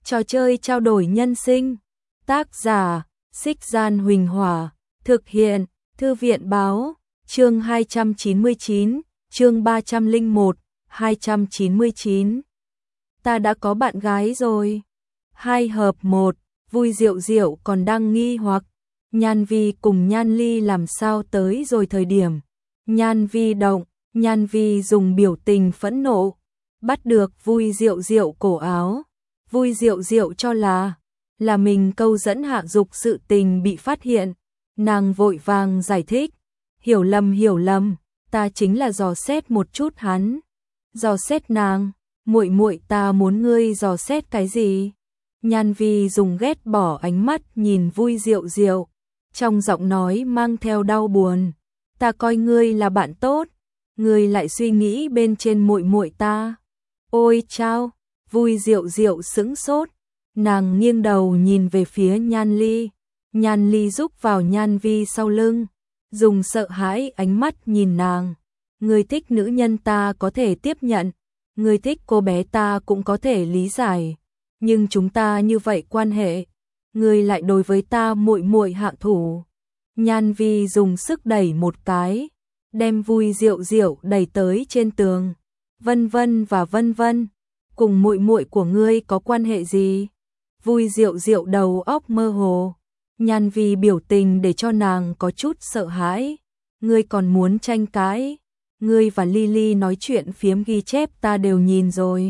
Trò chơi trao đổi nhân sinh. Tác giả, Xích Gian Huỳnh Hỏa. Thực hiện, Thư viện Báo. Chương 299, chương 301, 299. Ta đã có bạn gái rồi. 2+1, Vui Diệu Diệu còn đang nghi hoặc. Nhan Vi cùng Nhan Ly làm sao tới rồi thời điểm. Nhan Vi động, Nhan Vi dùng biểu tình phẫn nộ. Bắt được Vui Diệu Diệu cổ áo. Vui Diệu Diệu cho là mình câu dẫn hạ dục sự tình bị phát hiện. Nàng vội vàng giải thích. Hiểu lầm, ta chính là dò xét một chút hắn. Dò xét nàng, muội ta muốn ngươi dò xét cái gì? Nhan Vi dùng ghét bỏ ánh mắt nhìn Vui Diệu Diệu, trong giọng nói mang theo đau buồn. Ta coi ngươi là bạn tốt, ngươi lại suy nghĩ bên trên muội ta. Ôi chao, Vui Diệu Diệu sững sốt, nàng nghiêng đầu nhìn về phía Nhan Ly. Nhan Ly rúc vào Nhan Vi sau lưng, dùng sợ hãi ánh mắt nhìn nàng. Ngươi thích nữ nhân ta có thể tiếp nhận, ngươi thích cô bé ta cũng có thể lý giải, nhưng chúng ta như vậy quan hệ, ngươi lại đối với ta muội hạ thủ. Nhan Vi dùng sức đẩy một cái, đem Vui Diệu Diệu đẩy tới trên tường. Vân vân, cùng muội của ngươi có quan hệ gì? Vui Diệu Diệu đầu óc mơ hồ. Nhan Vi biểu tình để cho nàng có chút sợ hãi. Ngươi còn muốn tranh cãi? Ngươi và Lily nói chuyện phiếm ghi chép ta đều nhìn rồi.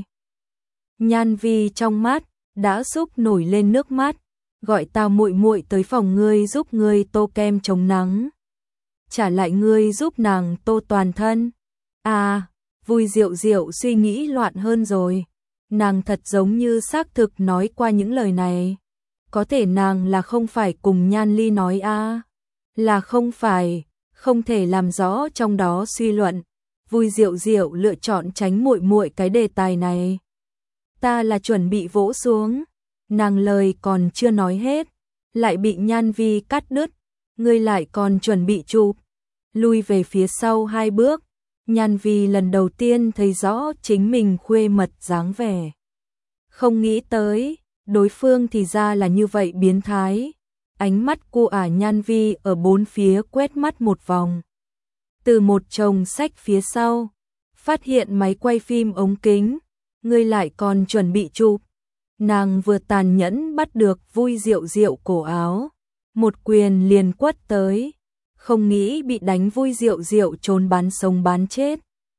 Nhan Vi trong mắt đã xúc nổi lên nước mắt. Gọi ta muội tới phòng ngươi giúp ngươi tô kem chống nắng. Trả lại ngươi giúp nàng tô toàn thân. À, Vui Diệu Diệu suy nghĩ loạn hơn rồi. Nàng thật giống như xác thực nói qua những lời này. Có thể nàng là không phải cùng Nhan Ly nói à? Là không phải, không thể làm rõ trong đó suy luận. Vui Diệu Diệu lựa chọn tránh muội cái đề tài này. Ta là chuẩn bị vỗ xuống. Nàng lời còn chưa nói hết, lại bị Nhan Vi cắt đứt. Ngươi lại còn chuẩn bị chụp. Lui về phía sau 2 bước. Nhan Vi lần đầu tiên thấy rõ chính mình khuê mật dáng vẻ. Không nghĩ tới, đối phương thì ra là như vậy biến thái. Ánh mắt cô Nhan Vi ở bốn phía quét mắt một vòng. Từ một chồng sách phía sau, phát hiện máy quay phim ống kính. Ngươi lại còn chuẩn bị chụp. Nàng vừa tàn nhẫn bắt được Vui Diệu Diệu cổ áo, một quyền liền quất tới. Không nghĩ bị đánh Vui Diệu Diệu trốn bán sống bán chết.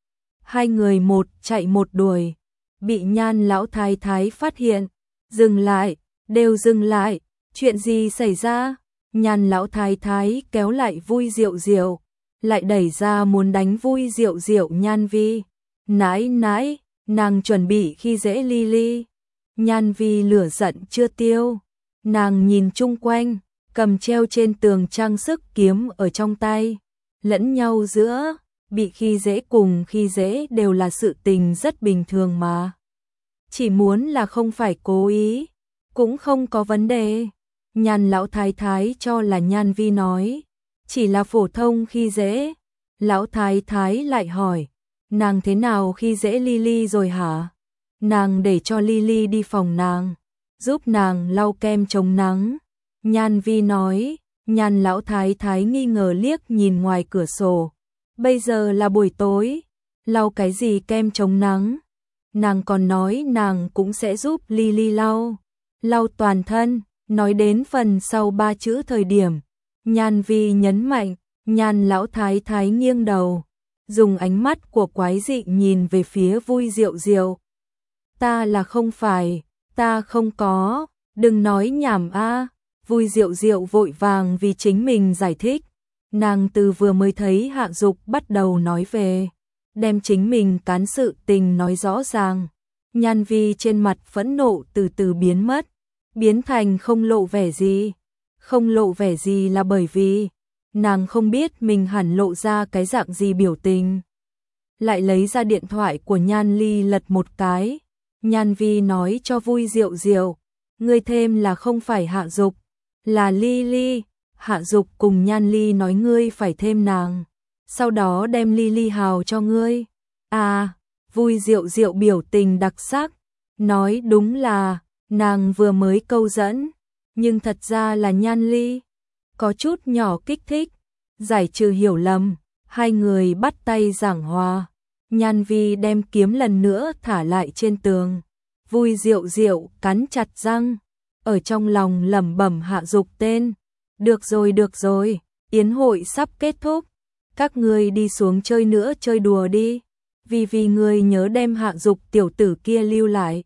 Hai người một chạy một đuổi, bị Nhan lão thái thái phát hiện. Dừng lại, đều dừng lại, chuyện gì xảy ra? Nhan lão thái thái kéo lại Vui Diệu Diệu, lại đẩy ra muốn đánh Vui Diệu Diệu Nhan Vi. Nãi, nàng chuẩn bị khi dễ Lily. Nhan Vi lửa giận chưa tiêu, nàng nhìn chung quanh, cầm treo trên tường trang sức kiếm ở trong tay, lẫn nhau giữa, bị khi dễ cùng khi dễ đều là sự tình rất bình thường mà. Chỉ muốn là không phải cố ý, cũng không có vấn đề. Nhan lão thái thái cho là Nhan Vi nói, chỉ là phổ thông khi dễ. Lão thái thái lại hỏi, nàng thế nào khi dễ Lily rồi hả? Nàng để cho Lily đi phòng nàng, giúp nàng lau kem chống nắng. Nhan Vi nói. Nhan lão thái thái nghi ngờ liếc nhìn ngoài cửa sổ. Bây giờ là buổi tối, lau cái gì kem chống nắng? Nàng còn nói nàng cũng sẽ giúp Lily lau toàn thân. Nói đến phần sau 3 chữ thời điểm, Nhan Vi nhấn mạnh. Nhan lão thái thái nghiêng đầu, dùng ánh mắt của quái dị nhìn về phía Vui Diệu Diệu. Ta là không phải, ta không có, đừng nói nhảm a. Vui Diệu Diệu vội vàng vì chính mình giải thích. Nàng từ vừa mới thấy hạ dục bắt đầu nói về, đem chính mình cán sự tình nói rõ ràng. Nhan Vi trên mặt phẫn nộ từ từ biến mất, biến thành không lộ vẻ gì. Không lộ vẻ gì là bởi vì nàng không biết mình hẳn lộ ra cái dạng gì biểu tình. Lại lấy ra điện thoại của Nhan Ly lật một cái. Nhan Vi nói cho Vui Diệu Diệu, ngươi thêm là không phải hạ dục, là Lily. Hạ dục cùng Nhan Ly nói ngươi phải thêm nàng, sau đó đem Lily hào cho ngươi. À, Vui Diệu Diệu biểu tình đặc sắc, nói đúng là Nàng vừa mới câu dẫn, nhưng thật ra là Nhan Ly. Có chút nhỏ kích thích, giải trừ hiểu lầm, hai người bắt tay giảng hòa. Nhan Vi đem kiếm lần nữa thả lại trên tường. Vui Diệu Diệu cắn chặt răng, ở trong lòng lẩm bẩm Hạ Dục tên. Được rồi, yến hội sắp kết thúc, các ngươi đi xuống chơi nữa, chơi đùa đi. Vì ngươi nhớ đem Hạ Dục tiểu tử kia lưu lại.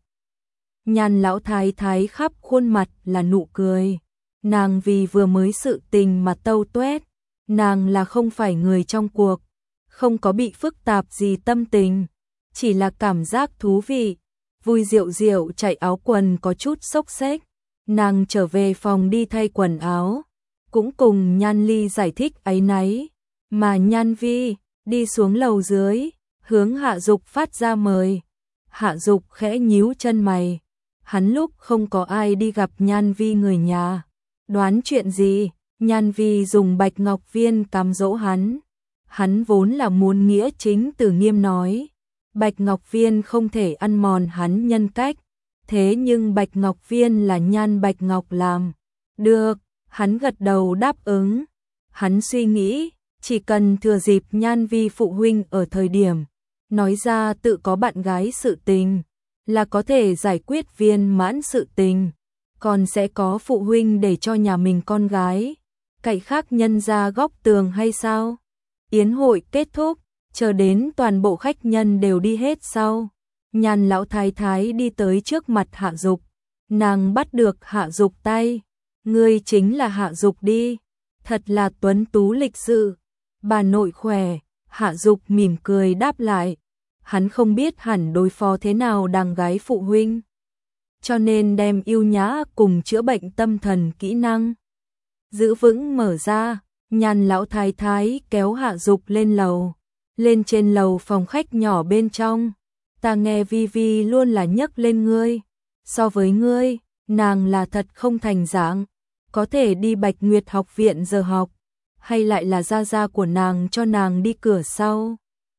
Nhan lão thái thái khắp khuôn mặt là nụ cười. Nàng vì vừa mới sự tình mà tâu tuét, nàng là không phải người trong cuộc, không có bị phức tạp gì tâm tình, chỉ là cảm giác thú vị. Vui Diệu Diệu chạy áo quần có chút xốc xếch, nàng trở về phòng đi thay quần áo, cũng cùng Nhan Ly giải thích áy náy, mà Nhan Vi đi xuống lầu dưới, hướng Hạ Dục phát ra mời. Hạ Dục khẽ nhíu chân mày, hắn lúc không có ai đi gặp Nhan Vi người nhà, đoán chuyện gì? Nhan Vi dùng bạch ngọc viên cám dỗ hắn. Hắn vốn là muốn nghĩa chính từ nghiêm nói, bạch ngọc viên không thể ăn mòn hắn nhân cách, thế nhưng bạch ngọc viên là Nhan Bạch Ngọc làm. Được, hắn gật đầu đáp ứng. Hắn suy nghĩ, chỉ cần thừa dịp Nhan Vi phụ huynh ở thời điểm nói ra tự có bạn gái sự tình, là có thể giải quyết viên mãn sự tình, còn sẽ có phụ huynh để cho nhà mình con gái cậy khác nhân ra góc tường hay sao? Yến hội kết thúc, chờ đến toàn bộ khách nhân đều đi hết sau, Nhan lão thái thái đi tới trước mặt Hạ Dục, nàng bắt được Hạ Dục tay. Ngươi chính là Hạ Dục đi, thật là tuấn tú lịch sự. Bà nội khỏe. Hạ Dục mỉm cười đáp lại. Hắn không biết hẳn đối phó thế nào đàn gái phụ huynh, cho nên đem yêu nhã cùng chữa bệnh tâm thần kỹ năng giữ vững mở ra. Nhan lão thái thái kéo Hạ Dục lên lầu, lên trên lầu phòng khách nhỏ bên trong. Ta nghe Vi Vi luôn là nhắc lên ngươi, so với ngươi, nàng là thật không thành dạng, có thể đi Bạch Nguyệt học viện giờ học, hay lại là gia gia của nàng cho nàng đi cửa sau.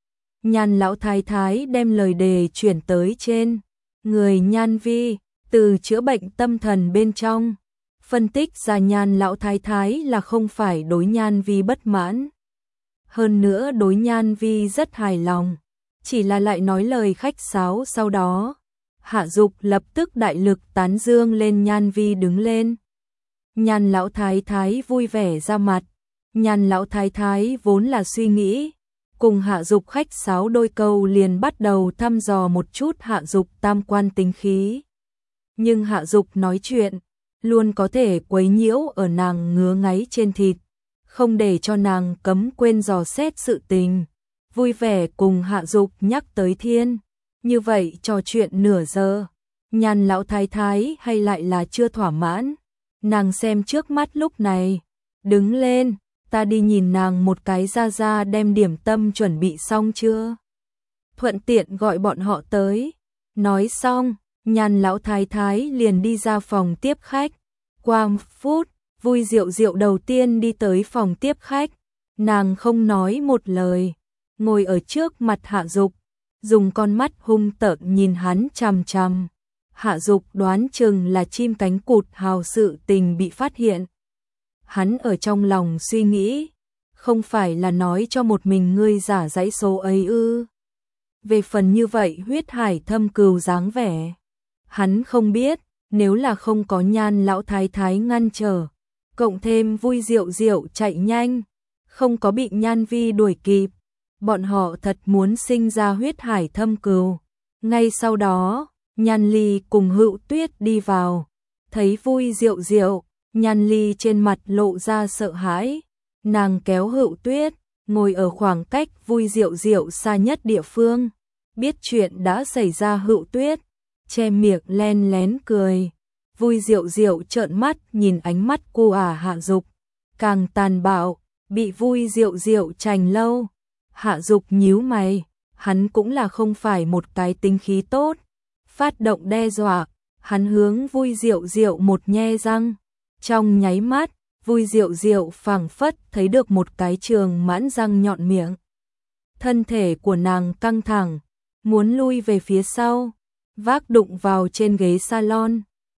Nhan lão thái thái đem lời đề chuyển tới trên người Nhan Vi, từ chữa bệnh tâm thần bên trong phân tích ra Nhan lão thái thái là không phải đối Nhan Vi bất mãn, hơn nữa đối Nhan Vi rất hài lòng, chỉ là lại nói lời khách sáo. Sau đó Hạ Dục lập tức đại lực tán dương lên Nhan Vi đứng lên. Nhan lão thái thái vui vẻ ra mặt. Nhan lão thái thái vốn là suy nghĩ cùng Hạ Dục khách sáo đôi câu liền bắt đầu thăm dò một chút Hạ Dục tam quan tính khí. Nhưng Hạ Dục nói chuyện luôn có thể quấy nhiễu ở nàng ngứa ngáy trên thịt, không để cho nàng cấm quên dò xét sự tình. Vui vẻ cùng Hạ Dục nhắc tới thiên, như vậy trò chuyện nửa giờ, Nhan lão thái thái hay lại là chưa thỏa mãn. Nàng xem trước mắt lúc này, đứng lên, ta đi nhìn nàng một cái. Ra ra đem điểm tâm chuẩn bị xong chưa? Thuận tiện gọi bọn họ tới. Nói xong, Nhan lão thái thái liền đi ra phòng tiếp khách. Qua một phút, Vui Diệu Diệu đầu tiên đi tới phòng tiếp khách, nàng không nói một lời, ngồi ở trước mặt Hạ Dục, dùng con mắt hung tợn nhìn hắn chằm chằm. Hạ Dục đoán chừng là chim cánh cụt hào sự tình bị phát hiện. Hắn ở trong lòng suy nghĩ, không phải là nói cho một mình ngươi giả dãy số ấy ư? Về phần như vậy huyết hải thâm cừu dáng vẻ, hắn không biết, nếu là không có Nhan lão thái thái ngăn trở, cộng thêm Vui Diệu Diệu chạy nhanh, không có bị Nhan Vi đuổi kịp, bọn họ thật muốn sinh ra huyết hải thâm cừu. Ngay sau đó, Nhan Ly cùng Hữu Tuyết đi vào, thấy Vui Diệu Diệu, Nhan Ly trên mặt lộ ra sợ hãi, nàng kéo Hữu Tuyết, ngồi ở khoảng cách Vui Diệu Diệu xa nhất địa phương. Biết chuyện đã xảy ra Hữu Tuyết che miệng len lén cười. Vui Diệu Diệu trợn mắt nhìn ánh mắt cô Hạ Dục, càng tàn bạo, bị Vui Diệu Diệu chành lâu. Hạ Dục nhíu mày, hắn cũng là không phải một cái tính khí tốt, phát động đe dọa, hắn hướng Vui Diệu Diệu một nhe răng. Trong nháy mắt, Vui Diệu Diệu phảng phất thấy được một cái trường mãn răng nhọn miệng. Thân thể của nàng căng thẳng, muốn lui về phía sau, vác đụng vào trên ghế salon.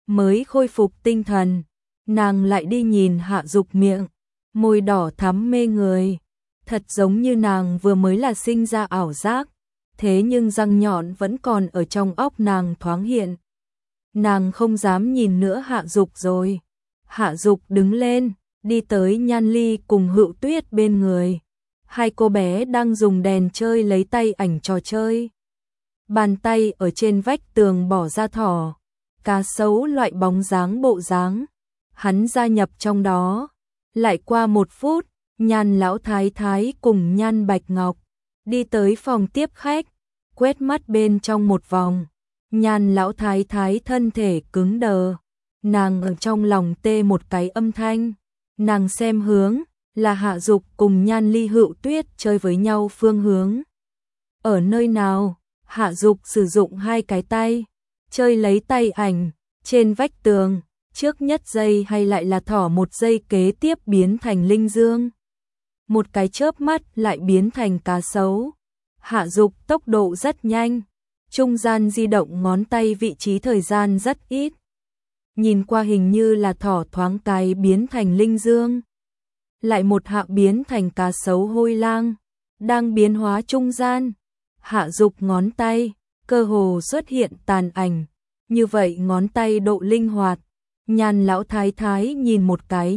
mới khôi phục tinh thần, nàng lại đi nhìn Hạ Dục miệng, môi đỏ thắm mê người, thật giống như nàng vừa mới là sinh ra ảo giác, thế nhưng răng nhọn vẫn còn ở trong óc nàng thoáng hiện. Nàng không dám nhìn nữa Hạ Dục rồi. Hạ Dục đứng lên, đi tới Nhan Ly cùng Hựu Tuyết bên người. Hai cô bé đang dùng đèn chơi lấy tay ảnh trò chơi. Bàn tay ở trên vách tường bỏ ra thỏ, cá sấu loại bóng dáng bộ dáng. Hắn gia nhập trong đó. Lại qua 1 phút, Nhan lão thái thái cùng Nhan Bạch Ngọc đi tới phòng tiếp khách, quét mắt bên trong một vòng. Nhan lão thái thái thân thể cứng đờ, nàng ở trong lòng tê một cái âm thanh. Nàng xem hướng là Hạ Dục cùng Nhan Ly Hựu Tuyết chơi với nhau phương hướng. Ở nơi nào? Hạ Dục sử dụng 2 cái tay, chơi lấy tay ảnh, trên vách tường, trước nhất giây hay lại là thỏ, 1 giây kế tiếp biến thành linh dương. Một cái chớp mắt lại biến thành cá sấu. Hạ Dục tốc độ rất nhanh, trung gian di động ngón tay vị trí thời gian rất ít. Nhìn qua hình như là thỏ thoáng cái biến thành linh dương. Lại một hạ biến thành cá sấu hôi lang, đang biến hóa trung gian. Hạ Dục ngón tay, cơ hồ xuất hiện tàn ảnh, như vậy ngón tay độ linh hoạt. Nhan lão thái thái nhìn một cái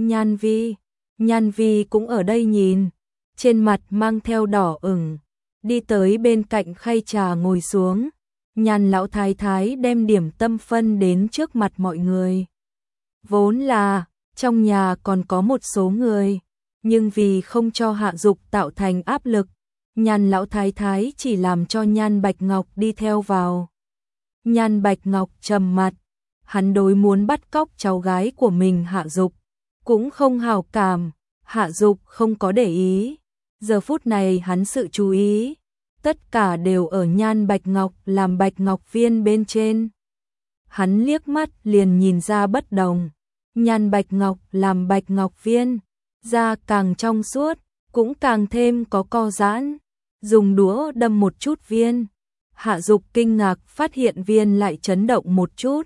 Nhan Vi cũng ở đây nhìn, trên mặt mang theo đỏ ửng, đi tới bên cạnh khay trà ngồi xuống. Nhan lão thái thái đem điểm tâm phân đến trước mặt mọi người. Vốn là trong nhà còn có một số người, nhưng vì không cho Hạ Dục tạo thành áp lực, Nhan lão thái thái chỉ làm cho Nhan Bạch Ngọc đi theo vào. Nhan Bạch Ngọc trầm mặt, hắn đối muốn bắt cóc cháu gái của mình Hạ Dục cũng không hảo cảm. Hạ Dục không có để ý, giờ phút này hắn sự chú ý tất cả đều ở Nhan Bạch Ngọc làm Bạch Ngọc Viên bên trên. Hắn liếc mắt liền nhìn ra bất đồng. Nhan Bạch Ngọc làm Bạch Ngọc Viên, da càng trong suốt, cũng càng thêm có co giãn. Dùng đũa đâm một chút viên, Hạ Dục kinh ngạc phát hiện viên lại chấn động một chút.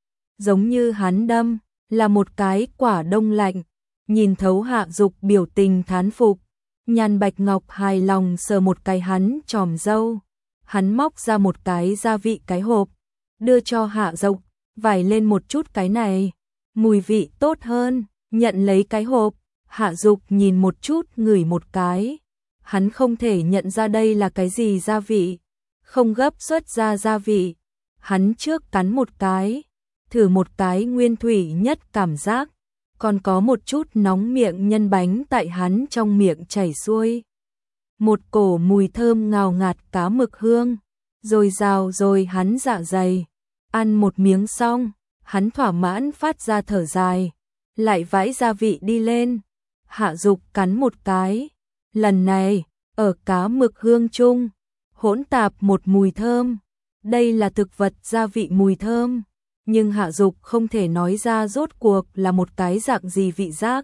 Giống như hắn đâm là một cái quả đông lạnh. Nhìn thấu Hạ Dục biểu tình thán phục, Nhan Bạch Ngọc hài lòng sờ một cái hắn tròm râu. Hắn móc ra một cái gia vị cái hộp, đưa cho Hạ Dục, vải lên một chút cái này, mùi vị tốt hơn. Nhận lấy cái hộp, Hạ Dục nhìn một chút ngửi một cái. Hắn không thể nhận ra đây là cái gì gia vị, không gấp xuất ra gia vị. Hắn trước cắn một cái, thử một cái nguyên thủy nhất cảm giác, còn có một chút nóng miệng nhân bánh tại hắn trong miệng chảy xuôi. Một cổ mùi thơm ngào ngạt cá mực hương, rồi rào rồi hắn dạ dày. Ăn một miếng xong, hắn thỏa mãn phát ra thở dài, lại vãi gia vị đi lên. Hạ Dục cắn một cái, lần này, ở cá mực hương chung, hỗn tạp một mùi thơm. Đây là thực vật gia vị mùi thơm, nhưng Hạ Dục không thể nói ra rốt cuộc là một cái dạng gì vị giác.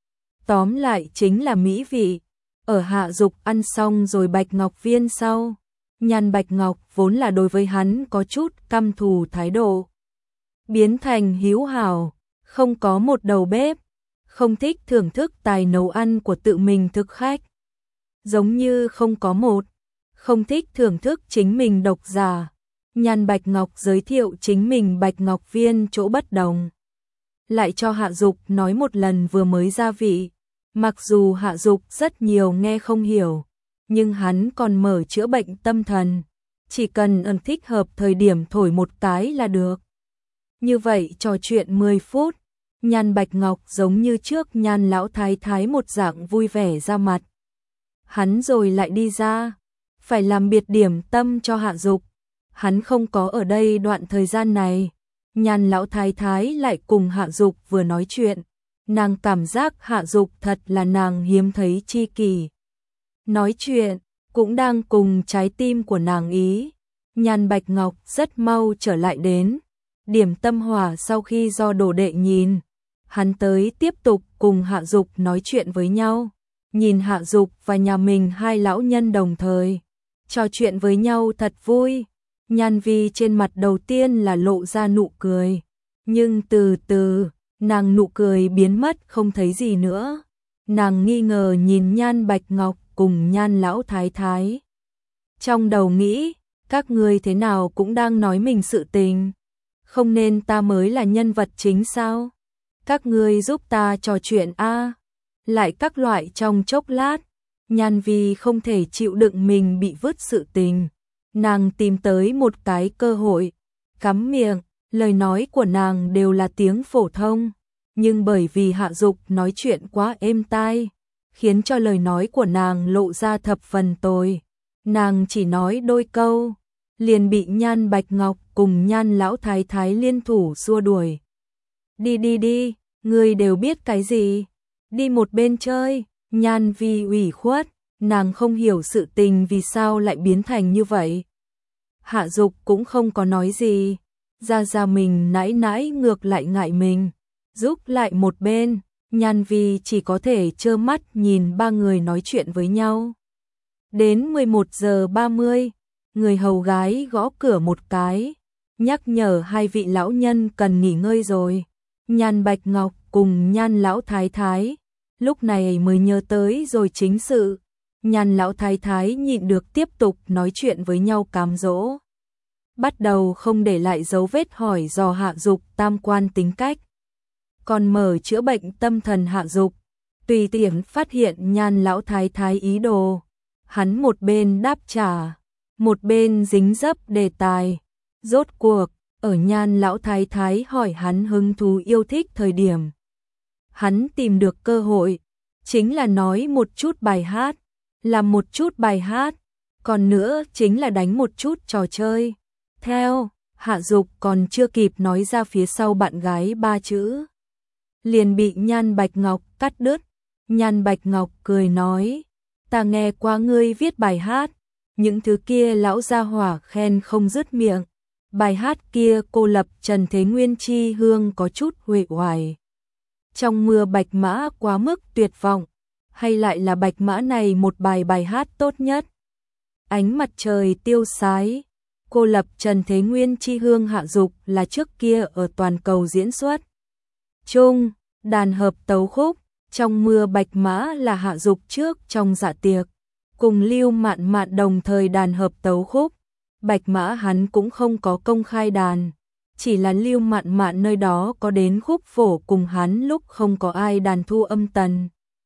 Tóm lại chính là mỹ vị. Ở Hạ Dục ăn xong rồi Bạch Ngọc Viên sau, Nhan Bạch Ngọc vốn là đối với hắn có chút căm thù thái độ, biến thành hiếu hảo, không có một đầu bếp, không thích thưởng thức tài nấu ăn của tự mình thực khách. Giống như không có một, không thích thưởng thức chính mình độc giả. Nhan Bạch Ngọc giới thiệu chính mình Bạch Ngọc Viên chỗ bất đồng, lại cho Hạ Dục nói một lần vừa mới gia vị. Mặc dù Hạ Dục rất nhiều nghe không hiểu, nhưng hắn còn mở chữa bệnh tâm thần, chỉ cần thích hợp thời điểm thổi một cái là được. Như vậy trò chuyện 10 phút, Nhan Bạch Ngọc giống như trước Nhan lão thái thái một dạng vui vẻ ra mặt. Hắn rồi lại đi ra, phải làm biệt điểm tâm cho Hạ Dục. Hắn không có ở đây đoạn thời gian này, Nhan lão thái thái lại cùng Hạ Dục vừa nói chuyện, nàng cảm giác Hạ Dục thật là nàng hiếm thấy chi kỷ. Nói chuyện, cũng đang cùng trái tim của nàng ý. Nhan Bạch Ngọc rất mau trở lại đến, điểm tâm hỏa sau khi do đồ đệ nhìn, hắn tới tiếp tục cùng Hạ Dục nói chuyện với nhau. Nhìn Hạ Dục và nhà mình hai lão nhân đồng thời trò chuyện với nhau thật vui. Nhan Vi trên mặt đầu tiên là lộ ra nụ cười, Nhưng từ từ, nàng nụ cười biến mất không thấy gì nữa. Nàng nghi ngờ nhìn Nhan Bạch Ngọc cùng Nhan lão thái thái. Trong đầu nghĩ, các ngươi thế nào cũng đang nói mình sự tình. Không nên ta mới là nhân vật chính sao? Các ngươi giúp ta trò chuyện a. Lại các loại trong chốc lát, Nhan Vi không thể chịu đựng mình bị vứt sự tình. Nàng tìm tới một cái cơ hội, cắm miệng, lời nói của nàng đều là tiếng phổ thông. Nhưng bởi vì Hạ Dục nói chuyện quá êm tai, khiến cho lời nói của nàng lộ ra thập phần tồi. Nàng chỉ nói đôi câu, liền bị Nhan Bạch Ngọc cùng Nhan lão thái thái liên thủ xua đuổi. Đi đi đi, ngươi đều biết cái gì? Đi một bên chơi. Nhan Vi ủy khuất, nàng không hiểu sự tình vì sao lại biến thành như vậy. Hạ Dục cũng không có nói gì, ra mình nãi nãi ngược lại ngại mình, giúp lại một bên. Nhan Vi chỉ có thể trơ mắt nhìn ba người nói chuyện với nhau. Đến 11 giờ 30, người hầu gái gõ cửa một cái, nhắc nhở hai vị lão nhân cần nghỉ ngơi rồi. Nhan Bạch Ngọc cùng Nhan lão thái thái lúc này mới nhớ tới rồi chính sự. Nhan lão thái thái nhịn được tiếp tục nói chuyện với nhau cám dỗ. Bắt đầu không để lại dấu vết hỏi dò Hạ Dục tam quan tính cách. Còn mở chữa bệnh tâm thần Hạ Dục, tùy tiện phát hiện Nhan lão thái thái ý đồ. Hắn một bên đáp trả, một bên dính dấp đề tài. Rốt cuộc, ở Nhan lão thái thái hỏi hắn hứng thú yêu thích thời điểm, hắn tìm được cơ hội, chính là nói một chút bài hát, làm một chút bài hát, còn nữa chính là đánh một chút trò chơi. Theo, Hạ Dục còn chưa kịp nói ra phía sau bạn gái ba chữ, liền bị Nhan Bạch Ngọc cắt đứt. Nhan Bạch Ngọc cười nói, ta nghe qua ngươi viết bài hát, những thứ kia lão gia hỏa khen không dứt miệng. Bài hát kia cô lập Trần Thế Nguyên chi hương có chút uể oải. Trong mưa bạch mã quá mức tuyệt vọng, hay lại là bạch mã này một bài hát tốt nhất. Ánh mặt trời tiêu sái, cô lập Trần Thế Nguyên chi hương Hạ Dục là trước kia ở toàn cầu diễn xuất. Chung, đàn hợp tấu khúc, trong mưa bạch mã là Hạ Dục trước trong dạ tiệc, cùng Lưu Mạn Mạn đồng thời đàn hợp tấu khúc. Bạch mã hắn cũng không có công khai đàn, chỉ là Lưu Mạn Mạn nơi đó có đến khúc phổ cùng hắn lúc không có ai đàn thu âm tần.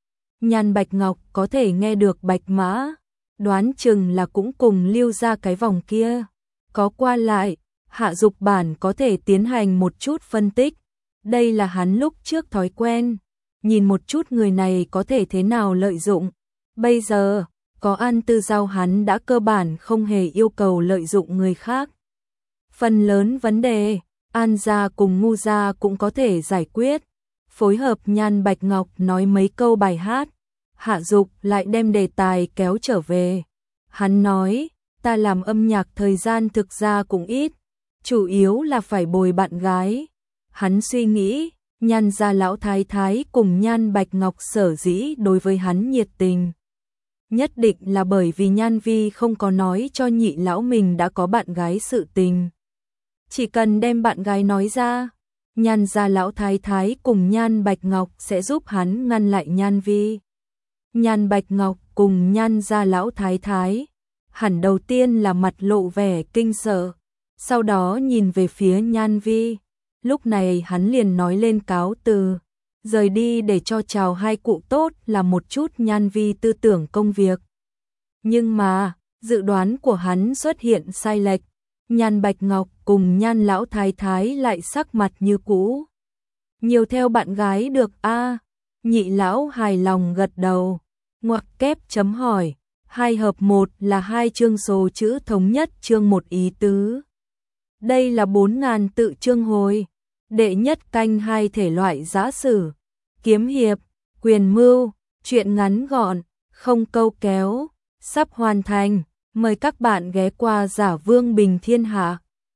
Nhan Bạch Ngọc có thể nghe được bạch mã, đoán chừng là cũng cùng Lưu ra cái vòng kia. Có qua lại, Hạ Dục bản có thể tiến hành một chút phân tích. Đây là hắn lúc trước thói quen, nhìn một chút người này có thể thế nào lợi dụng. Bây giờ, có An Tư Giao hắn đã cơ bản không hề yêu cầu lợi dụng người khác. Phần lớn vấn đề, An gia cùng Ngu gia cũng có thể giải quyết. Phối hợp Nhan Bạch Ngọc nói mấy câu bài hát, Hạ Dục lại đem đề tài kéo trở về. Hắn nói, ta làm âm nhạc thời gian thực ra cũng ít, chủ yếu là phải bồi bạn gái. Hắn suy nghĩ, Nhan gia lão thái thái cùng Nhan Bạch Ngọc sở dĩ đối với hắn nhiệt tình, nhất định là bởi vì Nhan Vi không có nói cho nhị lão mình đã có bạn gái sự tình. Chỉ cần đem bạn gái nói ra, Nhan gia lão thái thái cùng Nhan Bạch Ngọc sẽ giúp hắn ngăn lại Nhan Vi. Nhan Bạch Ngọc cùng Nhan gia lão thái thái, hẳn đầu tiên là mặt lộ vẻ kinh sợ, sau đó nhìn về phía Nhan Vi. Lúc này hắn liền nói lên cáo từ, rời đi để cho chào hai cụ tốt là một chút Nhan Vi tư tưởng công việc. Nhưng mà, dự đoán của hắn xuất hiện sai lệch. Nhan Bạch Ngọc cùng Nhan lão thái thái lại sắc mặt như cũ. Nhiều theo bạn gái được a. Nhị lão hài lòng gật đầu. Ngoặc kép chấm hỏi, 2 hợp 1 là 2 chương số chữ thống nhất chương một ý tứ. Đây là 4.000 tự chương hồi. Đệ nhất canh 2 thể loại giã sử, kiếm hiệp, quyền mưu, truyện ngắn gọn, không câu kéo, sắp hoàn thành. Mời các bạn ghé qua Giả Vương Bình Thiên Hạ.